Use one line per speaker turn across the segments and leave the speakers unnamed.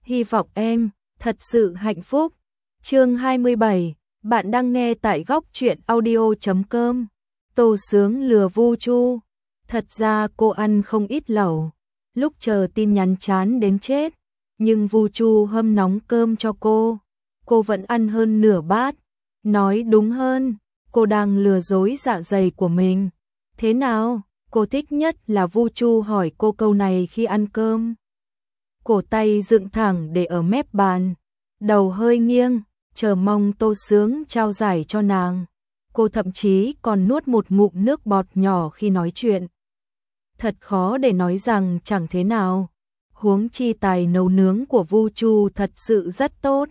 Hy vọng em thật sự hạnh phúc. Chương 27, bạn đang nghe tại góc truyện audio.com. Tô Sướng lừa Vu Chu. Thật ra cô ăn không ít lẩu, lúc chờ tin nhắn chán đến chết, nhưng Vu Chu hâm nóng cơm cho cô vẫn ăn hơn nửa bát. Nói đúng hơn, cô đang lừa dối dạ dày của mình. Thế nào, cô thích nhất là Vu Chu hỏi cô câu này khi ăn cơm. Cổ tay dựng thẳng để ở mép bàn, đầu hơi nghiêng, chờ mong Tô Sướng trao giải cho nàng. Cô thậm chí còn nuốt một ngụm nước bọt nhỏ khi nói chuyện. Thật khó để nói rằng chẳng thế nào, huống chi tài nấu nướng của Vu Chu thật sự rất tốt.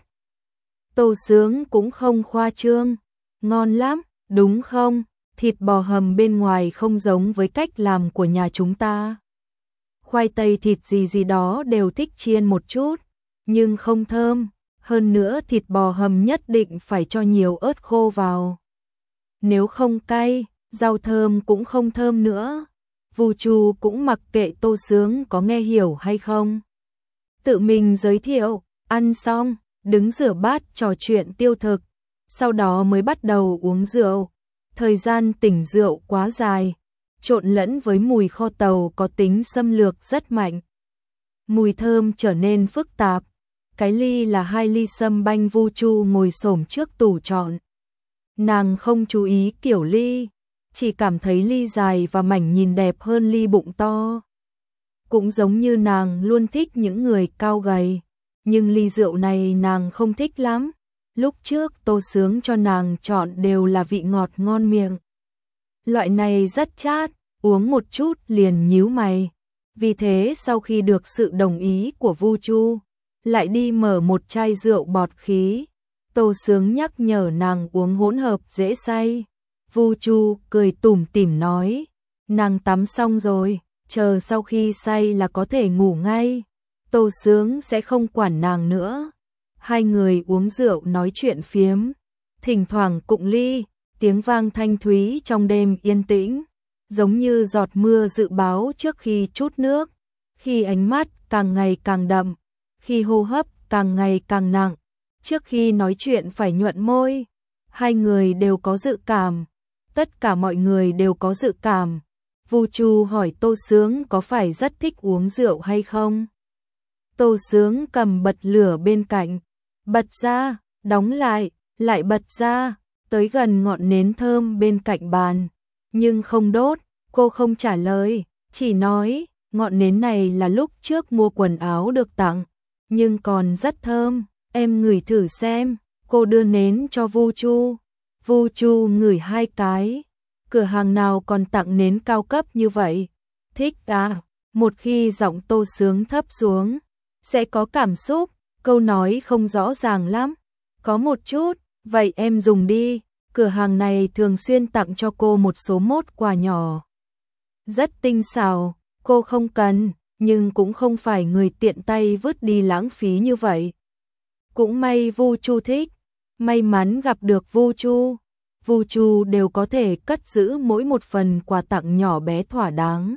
Tô Sướng cũng không khoa trương, ngon lắm, đúng không? Thịt bò hầm bên ngoài không giống với cách làm của nhà chúng ta. Khoai tây thịt gì đó đều thích chiên một chút, nhưng không thơm, hơn nữa thịt bò hầm nhất định phải cho nhiều ớt khô vào. Nếu không cay, rau thơm cũng không thơm nữa. Vu Chu cũng mặc kệ Tô Sướng có nghe hiểu hay không. Tự mình giới thiệu, ăn xong, đứng rửa bát trò chuyện tiêu thực, sau đó mới bắt đầu uống rượu. Thời gian tỉnh rượu quá dài, trộn lẫn với mùi kho tàu có tính xâm lược rất mạnh. Mùi thơm trở nên phức tạp. Cái ly là 2 ly sâm banh. Vu Chu ngồi xổm trước tủ chọn. Nàng không chú ý kiểu ly, chỉ cảm thấy ly dài và mảnh nhìn đẹp hơn ly bụng to. Cũng giống như nàng luôn thích những người cao gầy, nhưng ly rượu này nàng không thích lắm. Lúc trước Tô Sướng cho nàng chọn đều là vị ngọt ngon miệng. Loại này rất chát, uống một chút liền nhíu mày. Vì thế sau khi được sự đồng ý của Vu Chu, lại đi mở một chai rượu bọt khí. Tô Sướng nhắc nhở nàng uống hỗn hợp dễ say. Vu Chu cười tủm tỉm nói, nàng tắm xong rồi, chờ sau khi say là có thể ngủ ngay. Tô Sướng sẽ không quản nàng nữa. Hai người uống rượu nói chuyện phiếm, thỉnh thoảng cụng ly, tiếng vang thanh thúy trong đêm yên tĩnh, giống như giọt mưa dự báo trước khi trút nước, khi ánh mắt càng ngày càng đậm, khi hô hấp càng ngày càng nặng, trước khi nói chuyện phải nhuận môi. Hai người đều có dự cảm, tất cả mọi người đều có dự cảm. Vu Chu hỏi Tô Sướng có phải rất thích uống rượu hay không? Tô Sướng cầm bật lửa bên cạnh, bật ra, đóng lại, lại bật ra, tới gần ngọn nến thơm bên cạnh bàn, nhưng không đốt. Cô không trả lời, chỉ nói, ngọn nến này là lúc trước mua quần áo được tặng, nhưng còn rất thơm, em ngửi thử xem. Cô đưa nến cho Vu Chu. Vu Chu ngửi 2 cái, cửa hàng nào còn tặng nến cao cấp như vậy? Thích à? Một khi giọng Tô Sướng thấp xuống, sẽ có cảm xúc, câu nói không rõ ràng lắm. Có một chút, vậy em dùng đi, cửa hàng này thường xuyên tặng cho cô một số mốt quà nhỏ. Rất tinh xảo, cô không cần, nhưng cũng không phải người tiện tay vứt đi lãng phí như vậy. Cũng may Vu Chu thích, may mắn gặp được Vu Chu. Vu Chu đều có thể cất giữ mỗi một phần quà tặng nhỏ bé thỏa đáng.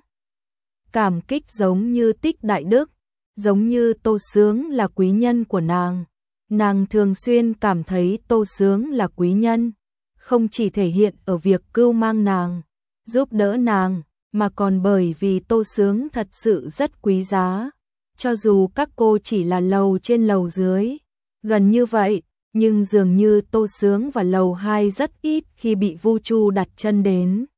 Cảm kích giống như tích đại đức, giống như Tô Sướng là quý nhân của nàng. Nàng thường xuyên cảm thấy Tô Sướng là quý nhân, không chỉ thể hiện ở việc cưu mang nàng, giúp đỡ nàng, mà còn bởi vì Tô Sướng thật sự rất quý giá. Cho dù các cô chỉ là lầu trên lầu dưới, gần như vậy, nhưng dường như Tô Sướng và lầu 2 rất ít khi bị Vu Chu đặt chân đến.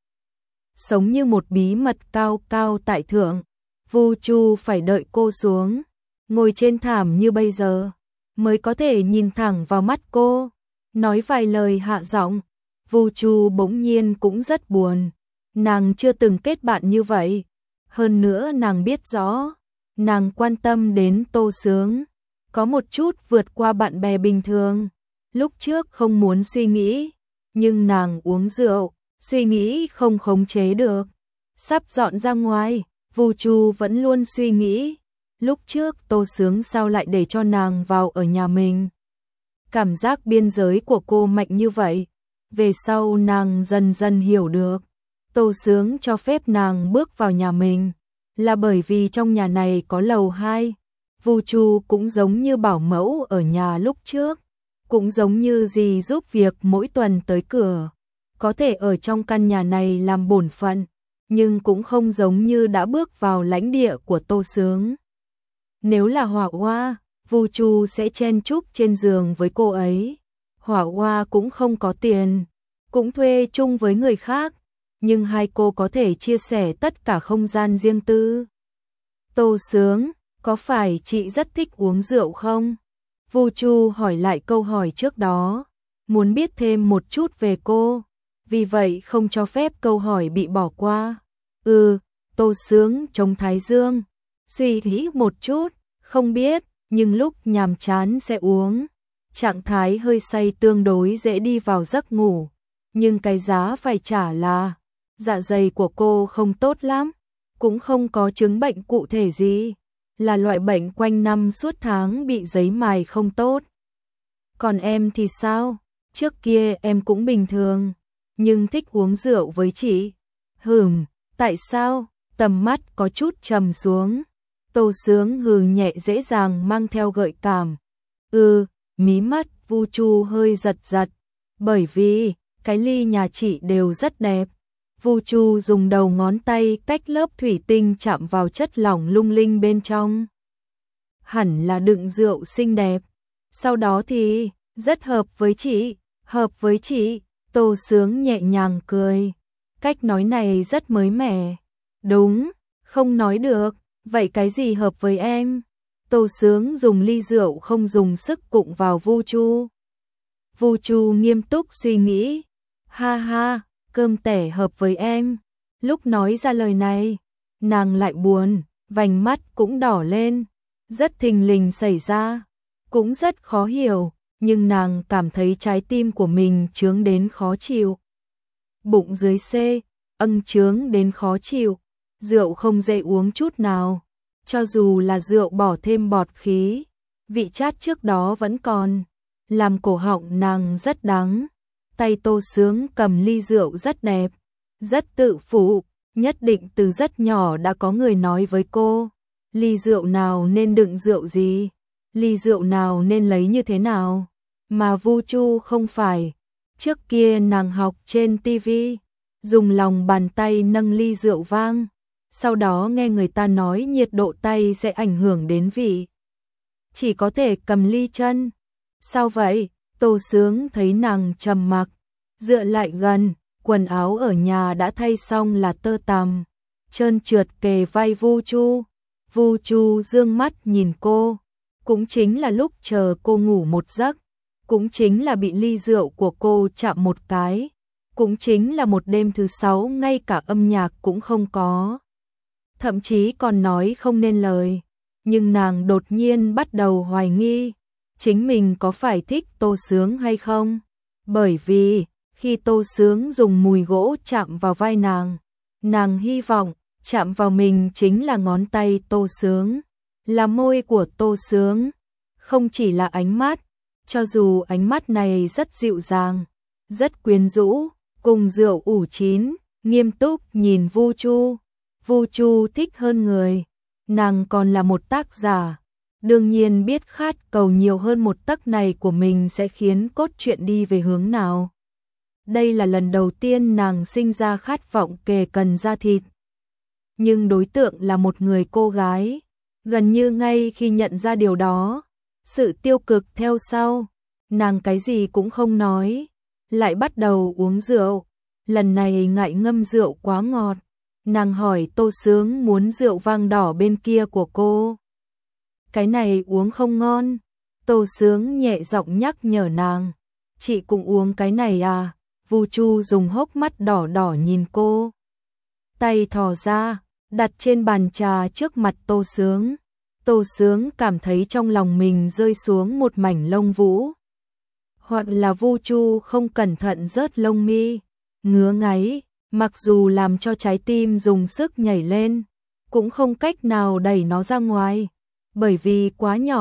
Sống như một bí mật cao cao tại thượng, Vu Chu phải đợi cô xuống, ngồi trên thảm như bây giờ, mới có thể nhìn thẳng vào mắt cô, nói vài lời hạ giọng. Vu Chu bỗng nhiên cũng rất buồn, nàng chưa từng kết bạn như vậy, hơn nữa nàng biết rõ, nàng quan tâm đến Tô Sướng, có một chút vượt qua bạn bè bình thường. Lúc trước không muốn suy nghĩ, nhưng nàng uống rượu, suy nghĩ không khống chế được. Sắp dọn ra ngoài, Vu Chu vẫn luôn suy nghĩ, lúc trước Tô Sướng sao lại để cho nàng vào ở nhà mình. Cảm giác biên giới của cô mạnh như vậy, về sau nàng dần dần hiểu được. Tô Sướng cho phép nàng bước vào nhà mình, là bởi vì trong nhà này có lầu 2. Vu Chu cũng giống như bảo mẫu ở nhà lúc trước, cũng giống như dì giúp việc mỗi tuần tới cửa, có thể ở trong căn nhà này làm bổn phận, nhưng cũng không giống như đã bước vào lãnh địa của Tô Sướng. Nếu là Hỏa Hoa, Vu Chu sẽ chen chúc trên giường với cô ấy. Hỏa Hoa cũng không có tiền, cũng thuê chung với người khác, nhưng hai cô có thể chia sẻ tất cả không gian riêng tư. Tô Sướng, có phải chị rất thích uống rượu không? Vu Chu hỏi lại câu hỏi trước đó, muốn biết thêm một chút về cô, vì vậy không cho phép câu hỏi bị bỏ qua. Tô Sướng chống thái dương, suy nghĩ một chút, không biết, nhưng lúc nhàm chán sẽ uống. Trạng thái hơi say tương đối dễ đi vào giấc ngủ, nhưng cái giá phải trả là dạ dày của cô không tốt lắm, cũng không có chứng bệnh cụ thể gì, là loại bệnh quanh năm suốt tháng bị giấy mài không tốt. Còn em thì sao? Trước kia em cũng bình thường, nhưng thích uống rượu với chị. Tại sao? Tầm mắt có chút trầm xuống. Tô Sướng hừ nhẹ dễ dàng mang theo gợi cảm. Mí mắt Vu Chu hơi giật giật, bởi vì cái ly nhà chị đều rất đẹp. Vu Chu dùng đầu ngón tay cách lớp thủy tinh chạm vào chất lỏng lung linh bên trong. Hẳn là đựng rượu xinh đẹp. Sau đó thì, rất hợp với chị. Tô Sướng nhẹ nhàng cười. Cách nói này rất mới mẻ. Đúng, không nói được, vậy cái gì hợp với em? Tô Sướng dùng ly rượu không dùng sức cụng vào Vu Chu. Vu Chu nghiêm túc suy nghĩ. Ha ha, cơm tẻ hợp với em. Lúc nói ra lời này, nàng lại buồn, vành mắt cũng đỏ lên. Rất thình lình xảy ra, cũng rất khó hiểu, nhưng nàng cảm thấy trái tim của mình chướng đến khó chịu. Bụng dưới chướng đến khó chịu, rượu không dễ uống chút nào. Cho dù là rượu bỏ thêm bọt khí, vị chát trước đó vẫn còn, làm cổ họng nàng rất đắng. Tay Tô Sướng cầm ly rượu rất đẹp, rất tự phụ, nhất định từ rất nhỏ đã có người nói với cô, ly rượu nào nên đựng rượu gì, ly rượu nào nên lấy như thế nào, mà Vu Chu không phải. Trước kia nàng học trên tivi, dùng lòng bàn tay nâng ly rượu vang, sau đó nghe người ta nói nhiệt độ tay sẽ ảnh hưởng đến vị. Chỉ có thể cầm ly chân. Sao vậy? Tô Sướng thấy nàng trầm mặc, dựa lại gần, quần áo ở nhà đã thay xong là tơ tằm, trơn trượt kề vai Vu Chu. Vu Chu dương mắt nhìn cô, cũng chính là lúc chờ cô ngủ một giấc, cũng chính là bị ly rượu của cô chạm một cái, cũng chính là một đêm thứ 6 ngay cả âm nhạc cũng không có. Thậm chí còn nói không nên lời, nhưng nàng đột nhiên bắt đầu hoài nghi, chính mình có phải thích Tô Sướng hay không? Bởi vì, khi Tô Sướng dùng mùi gỗ chạm vào vai nàng hy vọng, chạm vào mình chính là ngón tay Tô Sướng, là môi của Tô Sướng, không chỉ là ánh mắt, cho dù ánh mắt này rất dịu dàng, rất quyến rũ, cùng rượu ủ chín, nghiêm túc nhìn Vu Chu. Vu Chu thích hơn người, nàng còn là một tác giả, đương nhiên biết khát cầu nhiều hơn một tấc này của mình sẽ khiến cốt truyện đi về hướng nào. Đây là lần đầu tiên nàng sinh ra khát vọng kề cần da thịt. Nhưng đối tượng là một người cô gái, gần như ngay khi nhận ra điều đó, sự tiêu cực theo sau, nàng cái gì cũng không nói, lại bắt đầu uống rượu, lần này ngại ngâm rượu quá ngọt. Nàng hỏi Tô Sướng muốn rượu vang đỏ bên kia của cô. Cái này uống không ngon. Tô Sướng nhẹ giọng nhắc nhở nàng. Chị cũng uống cái này à? Vu Chu dùng hốc mắt đỏ đỏ nhìn cô. Tay thò ra, đặt trên bàn trà trước mặt Tô Sướng. Tô Sướng cảm thấy trong lòng mình rơi xuống một mảnh lông vũ. Hoặc là Vu Chu không cẩn thận rớt lông mi, ngứa ngáy. Mặc dù làm cho trái tim dùng sức nhảy lên, cũng không cách nào đẩy nó ra ngoài, bởi vì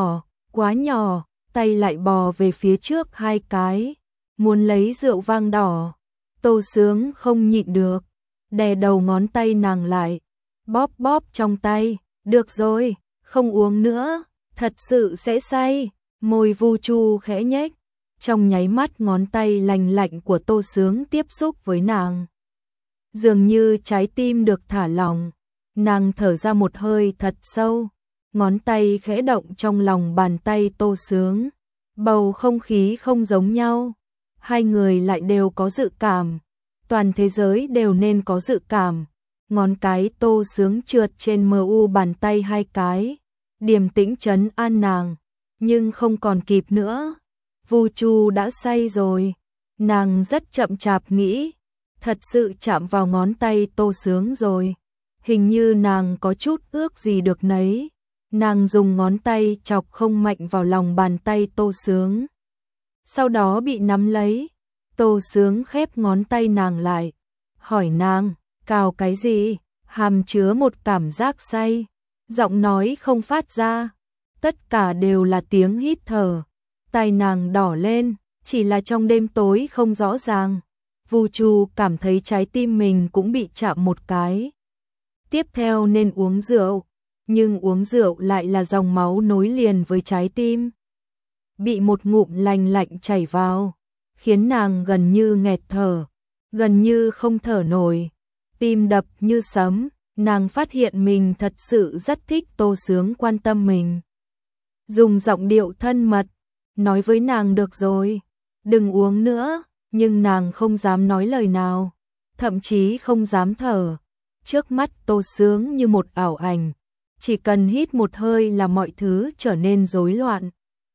quá nhỏ, tay lại bò về phía trước 2 cái, muốn lấy rượu vang đỏ. Tô Sướng không nhịn được, đè đầu ngón tay nàng lại, bóp bóp trong tay, được rồi, không uống nữa, Thật sự sẽ say, môi Vu Chu khẽ nhếch, trong nháy mắt ngón tay lành lạnh của Tô Sướng tiếp xúc với nàng. Dường như trái tim được thả lỏng, nàng thở ra một hơi thật sâu, ngón tay khẽ động trong lòng bàn tay Tô Sướng. Bầu không khí không giống nhau, hai người lại đều có dự cảm, toàn thế giới đều nên có dự cảm. Ngón cái Tô Sướng trượt trên mu bàn tay hai cái, điềm tĩnh trấn an nàng, nhưng không còn kịp nữa. Vu Chu đã say rồi, nàng rất chậm chạp nghĩ, thật sự chạm vào ngón tay Tô Sướng rồi, hình như nàng có chút ước gì được nấy. Nàng dùng ngón tay chọc không mạnh vào lòng bàn tay Tô Sướng, sau đó bị nắm lấy. Tô Sướng khép ngón tay nàng lại, hỏi nàng, cào cái gì, hàm chứa một cảm giác say, giọng nói không phát ra, tất cả đều là tiếng hít thở. Tai nàng đỏ lên, chỉ là trong đêm tối không rõ ràng. Vu Chu cảm thấy trái tim mình cũng bị chạm một cái. Tiếp theo nên uống rượu, nhưng uống rượu lại là dòng máu nối liền với trái tim. Bị một ngụm lành lạnh chảy vào, khiến nàng gần như nghẹt thở, gần như không thở nổi, tim đập như sấm. Nàng phát hiện mình thật sự rất thích Tô Sướng quan tâm mình. Dùng giọng điệu thân mật, nói với nàng được rồi, đừng uống nữa, nhưng nàng không dám nói lời nào, thậm chí không dám thở. Trước mắt Tô Sướng như một ảo ảnh, chỉ cần hít một hơi là mọi thứ trở nên rối loạn.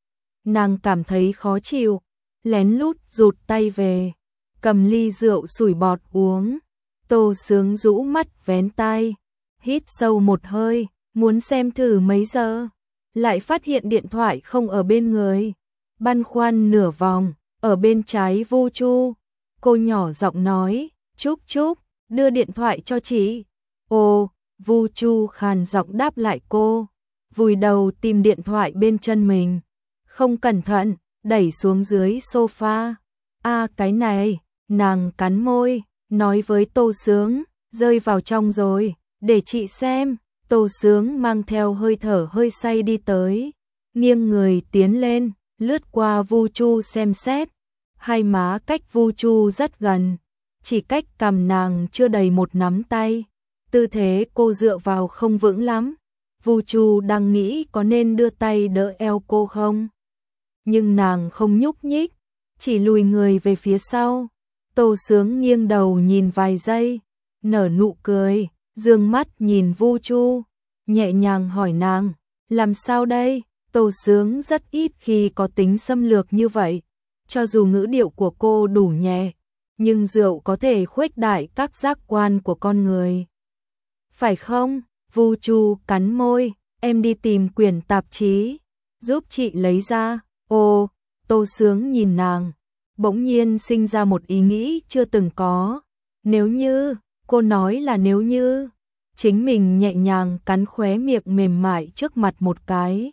Nàng cảm thấy khó chịu, lén lút rụt tay về, cầm ly rượu sủi bọt uống. Tô Sướng rũ mắt vén tai, hít sâu một hơi, muốn xem thử mấy giờ, lại phát hiện điện thoại không ở bên người. Băn khoăn nửa vòng, ở bên trái Vu Chu, cô nhỏ giọng nói, Trúc Trúc, đưa điện thoại cho chị. Ồ, Vu Chu khàn giọng đáp lại cô, vùi đầu tìm điện thoại bên chân mình, không cẩn thận, đẩy xuống dưới sofa. Cái này, nàng cắn môi, nói với Tô Sướng, rơi vào trong rồi, để chị xem. Tô Sướng mang theo hơi thở hơi say đi tới, nghiêng người tiến lên, lướt qua Vu Chu xem xét. Hai má cách Vu Chu rất gần, chỉ cách cằm nàng chưa đầy một nắm tay. Tư thế cô dựa vào không vững lắm. Vu Chu đang nghĩ có nên đưa tay đỡ eo cô không, nhưng nàng không nhúc nhích, chỉ lùi người về phía sau. Tô Sướng nghiêng đầu nhìn vài giây, nở nụ cười, dương mắt nhìn Vu Chu, nhẹ nhàng hỏi nàng, làm sao đây? Tô Sướng rất ít khi có tính xâm lược như vậy, cho dù ngữ điệu của cô đủ nhẹ, nhưng rượu có thể khuếch đại các giác quan của con người. Phải không? Vu Chu cắn môi, em đi tìm quyển tạp chí, giúp chị lấy ra. Ồ, Tô Sướng nhìn nàng, bỗng nhiên sinh ra một ý nghĩ chưa từng có. Nếu như, cô nói là nếu như, chính mình nhẹ nhàng cắn khóe miệng mềm mại trước mặt một cái.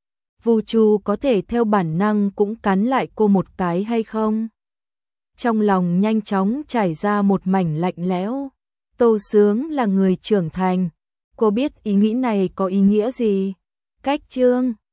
Vu Chu có thể theo bản năng cũng cắn lại cô một cái hay không? Trong lòng nhanh chóng trải ra một mảnh lạnh lẽo. Tô Sướng là người trưởng thành, cô biết ý nghĩ này có ý nghĩa gì. Cách chương